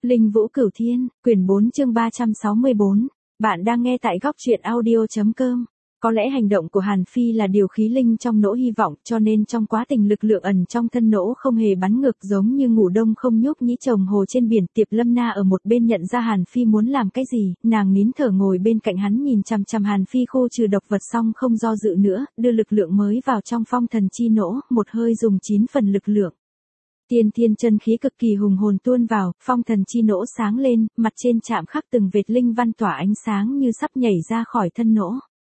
Linh Vũ Cửu Thiên, quyển 4 chương 364. Bạn đang nghe tại góc truyện audio.com. Có lẽ hành động của Hàn Phi là điều khí linh trong nỗ hy vọng, cho nên trong quá trình lực lượng ẩn trong thân nỗ không hề bắn ngược, giống như ngủ đông không nhúc nhĩ chồng hồ trên biển. Tiệp Lâm Na ở một bên nhận ra Hàn Phi muốn làm cái gì, nàng nín thở ngồi bên cạnh hắn nhìn chằm chằm Hàn Phi khô trừ độc vật xong không do dự nữa, đưa lực lượng mới vào trong phong thần chi nỗ, một hơi dùng 9 phần lực lượng. Tiên thiên chân khí cực kỳ hùng hồn tuôn vào, phong thần chi nỗ sáng lên, mặt trên chạm khắc từng vệt linh văn tỏa ánh sáng như sắp nhảy ra khỏi thân nỗ.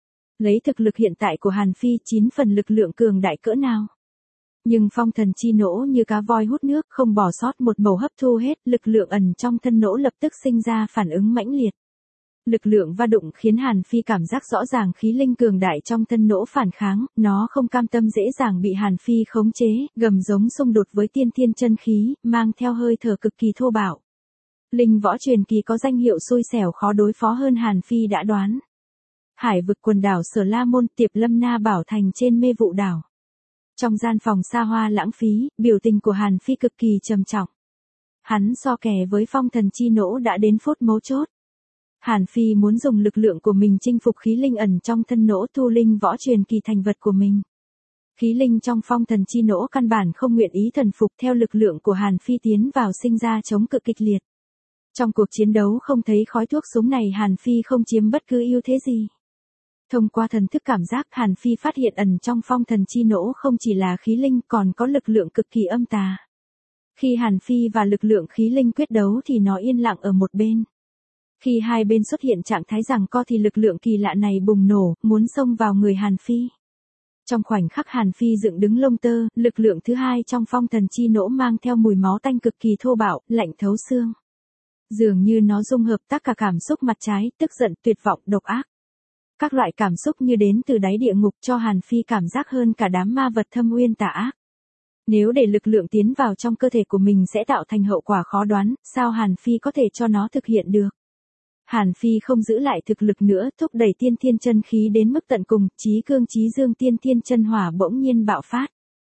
Lấy thực lực hiện tại của Hàn Phi, 9 phần lực lượng cường đại cỡ nào. Nhưng phong thần chi nỗ như cá voi hút nước, không bỏ sót một mẩu hấp thu hết, lực lượng ẩn trong thân nỗ lập tức sinh ra phản ứng mãnh liệt. Lực lượng va đụng khiến Hàn Phi cảm giác rõ ràng khí linh cường đại trong thân nỗ phản kháng, nó không cam tâm dễ dàng bị Hàn Phi khống chế, gầm giống xung đột với tiên thiên chân khí, mang theo hơi thở cực kỳ thô bạo. Linh võ truyền kỳ có danh hiệu xui xẻo khó đối phó hơn Hàn Phi đã đoán. Hải vực quần đảo Sở La Môn, Tiệp Lâm Na bảo thành trên mê vụ đảo. Trong gian phòng xa hoa lãng phí, biểu tình của Hàn Phi cực kỳ trầm trọng. Hắn so kè với phong thần chi nỗ đã đến phút mấu chốt. Hàn Phi muốn dùng lực lượng của mình chinh phục khí linh ẩn trong thân nỗ, thu linh võ truyền kỳ thành vật của mình. Khí linh trong phong thần chi nỗ căn bản không nguyện ý thần phục, theo lực lượng của Hàn Phi tiến vào sinh ra chống cự kịch liệt. Trong cuộc chiến đấu không thấy khói thuốc súng này, Hàn Phi không chiếm bất cứ ưu thế gì. Thông qua thần thức cảm giác, Hàn Phi phát hiện ẩn trong phong thần chi nỗ không chỉ là khí linh còn có lực lượng cực kỳ âm tà. Khi Hàn Phi và lực lượng khí linh quyết đấu thì nó yên lặng ở một bên. Khi hai bên xuất hiện trạng thái giằng co thì lực lượng kỳ lạ này bùng nổ, muốn xông vào người Hàn Phi. Trong khoảnh khắc Hàn Phi dựng đứng lông tơ, lực lượng thứ hai trong phong thần chi nỗ mang theo mùi máu tanh cực kỳ thô bạo, lạnh thấu xương. Dường như nó dung hợp tất cả cảm xúc mặt trái, tức giận, tuyệt vọng, độc ác. Các loại cảm xúc như đến từ đáy địa ngục, cho Hàn Phi cảm giác hơn cả đám ma vật thâm uyên tà ác. Nếu để lực lượng tiến vào trong cơ thể của mình sẽ tạo thành hậu quả khó đoán, sao Hàn Phi có thể cho nó thực hiện được? Hàn Phi không giữ lại thực lực nữa, thúc đẩy tiên thiên chân khí đến mức tận cùng, chí cương chí dương tiên thiên chân hỏa bỗng nhiên bạo phát.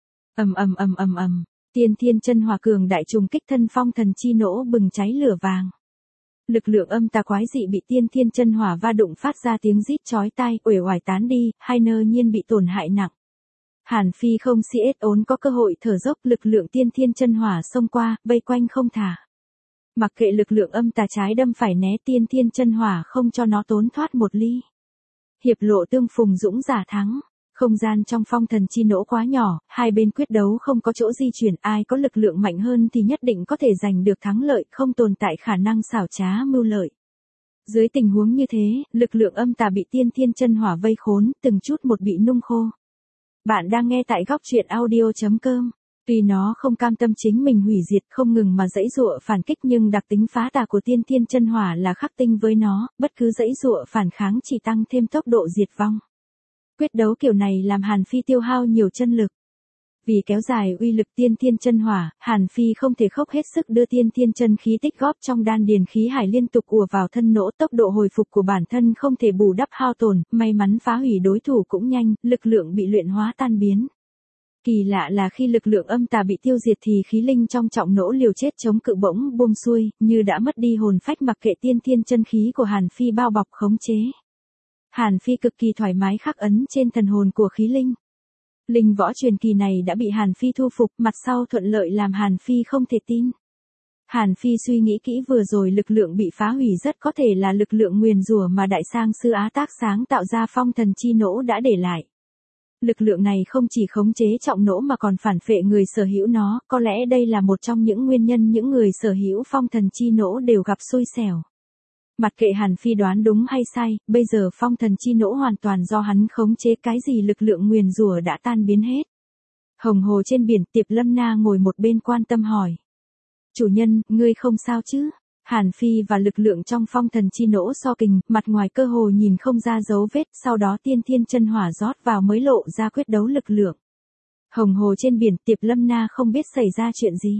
Tiên thiên chân hỏa cường đại trùng kích thân phong thần chi nỗ, bừng cháy lửa vàng. Lực lượng âm tà quái dị bị tiên thiên chân hỏa va đụng phát ra tiếng rít chói tai, uể oải tán đi, hai nơ nhiên bị tổn hại nặng. Hàn Phi không siết ốn có cơ hội thở dốc, lực lượng tiên thiên chân hỏa xông qua, vây quanh không thả. Mặc kệ lực lượng âm tà trái đâm phải né, tiên thiên chân hỏa không cho nó tốn thoát một ly. Hiệp lộ tương phùng dũng giả thắng. Không gian trong phong thần chi nỗ quá nhỏ, hai bên quyết đấu không có chỗ di chuyển, ai có lực lượng mạnh hơn thì nhất định có thể giành được thắng lợi, không tồn tại khả năng xảo trá mưu lợi. Dưới tình huống như thế, lực lượng âm tà bị tiên thiên chân hỏa vây khốn, từng chút một bị nung khô. Bạn đang nghe tại góc truyện audio.com. Tuy nó không cam tâm chính mình hủy diệt, không ngừng mà giãy giụa phản kích, nhưng đặc tính phá tà của tiên thiên chân hỏa là khắc tinh với nó, bất cứ giãy giụa phản kháng chỉ tăng thêm tốc độ diệt vong. Quyết đấu kiểu này làm Hàn Phi tiêu hao nhiều chân lực. Vì kéo dài uy lực tiên thiên chân hỏa, Hàn Phi không thể khốc hết sức đưa tiên thiên chân khí tích góp trong đan điền khí hải liên tục ùa vào thân nỗ, tốc độ hồi phục của bản thân không thể bù đắp hao tổn, may mắn phá hủy đối thủ cũng nhanh, lực lượng bị luyện hóa tan biến. Kỳ lạ là khi lực lượng âm tà bị tiêu diệt thì khí linh trong trọng nỗ liều chết chống cự bỗng buông xuôi, như đã mất đi hồn phách, mặc kệ tiên thiên chân khí của Hàn Phi bao bọc khống chế. Hàn Phi cực kỳ thoải mái khắc ấn trên thần hồn của khí linh. Linh võ truyền kỳ này đã bị Hàn Phi thu phục, mặt sau thuận lợi làm Hàn Phi không thể tin. Hàn Phi suy nghĩ kỹ, vừa rồi lực lượng bị phá hủy rất có thể là lực lượng nguyền rủa mà đại sang sư Á Tác sáng tạo ra phong thần chi nỗ đã để lại. Lực lượng này không chỉ khống chế trọng nỗ mà còn phản phệ người sở hữu nó, có lẽ đây là một trong những nguyên nhân những người sở hữu phong thần chi nỗ đều gặp xui xẻo. Mặc kệ Hàn Phi đoán đúng hay sai, bây giờ phong thần chi nỗ hoàn toàn do hắn khống chế, cái gì lực lượng nguyền rủa đã tan biến hết. Hồng hồ trên biển, Tiệp Lâm Na ngồi một bên quan tâm hỏi. Chủ nhân, ngươi không sao chứ? Hàn Phi và lực lượng trong phong thần chi nỗ so kình, mặt ngoài cơ hồ nhìn không ra dấu vết, sau đó tiên thiên chân hỏa rót vào mới lộ ra quyết đấu lực lượng. Hồng hồ trên biển, Tiệp Lâm Na không biết xảy ra chuyện gì.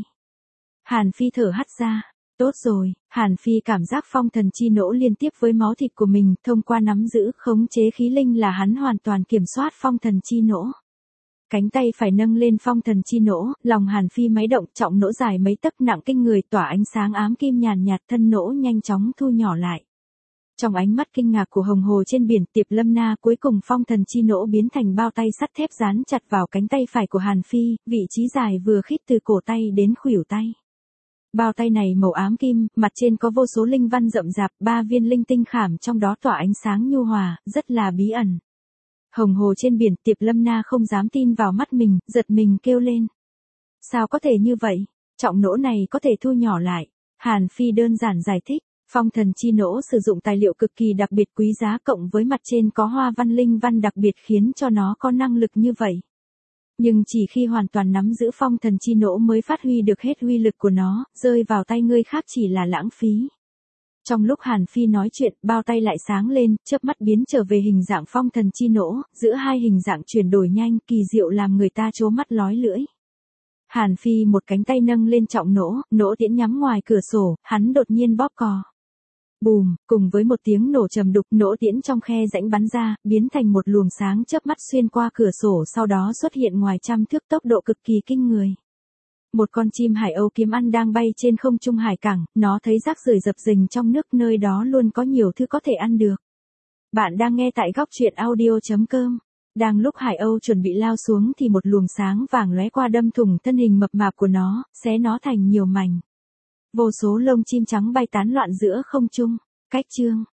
Hàn Phi thở hắt ra. Tốt rồi, Hàn Phi cảm giác phong thần chi nỗ liên tiếp với máu thịt của mình, thông qua nắm giữ, khống chế khí linh là hắn hoàn toàn kiểm soát phong thần chi nỗ. Cánh tay phải nâng lên phong thần chi nỗ, lòng Hàn Phi máy động, trọng nỗ dài mấy tấc nặng kinh người, tỏa ánh sáng ám kim nhàn nhạt, thân nỗ nhanh chóng thu nhỏ lại. Trong ánh mắt kinh ngạc của hồng hồ trên biển, Tiệp Lâm Na cuối cùng phong thần chi nỗ biến thành bao tay sắt thép dán chặt vào cánh tay phải của Hàn Phi, vị trí dài vừa khít từ cổ tay đến khuỷu tay. Bao tay này màu ám kim, mặt trên có vô số linh văn rậm rạp, 3 viên linh tinh khảm trong đó tỏa ánh sáng nhu hòa, rất là bí ẩn. Hồng hồ trên biển, Tiệp Lâm Na không dám tin vào mắt mình, giật mình kêu lên. Sao có thể như vậy? Trọng nỗ này có thể thu nhỏ lại. Hàn Phi đơn giản giải thích, phong thần chi nỗ sử dụng tài liệu cực kỳ đặc biệt quý giá, cộng với mặt trên có hoa văn linh văn đặc biệt khiến cho nó có năng lực như vậy. Nhưng chỉ khi hoàn toàn nắm giữ phong thần chi nỗ mới phát huy được hết uy lực của nó, rơi vào tay người khác chỉ là lãng phí. Trong lúc Hàn Phi nói chuyện, bao tay lại sáng lên, chớp mắt biến trở về hình dạng phong thần chi nỗ, giữa hai hình dạng chuyển đổi nhanh, kỳ diệu làm người ta trố mắt lói lưỡi. Hàn Phi một cánh tay nâng lên trọng nỗ, nỗ tiễn nhắm ngoài cửa sổ, hắn đột nhiên bóp cò. Bùm, cùng với một tiếng nổ trầm đục, nỗ tiễn trong khe rãnh bắn ra, biến thành một luồng sáng chớp mắt xuyên qua cửa sổ, sau đó xuất hiện ngoài trăm thước, tốc độ cực kỳ kinh người. Một con chim hải âu kiếm ăn đang bay trên không trung hải cảng, nó thấy rác rưởi dập dình trong nước, nơi đó luôn có nhiều thứ có thể ăn được. Bạn đang nghe tại góc truyện audio.com. Đang lúc hải âu chuẩn bị lao xuống thì một luồng sáng vàng lóe qua, đâm thủng thân hình mập mạp của nó, xé nó thành nhiều mảnh. Vô số lông chim trắng bay tán loạn giữa không trung. Cách chương.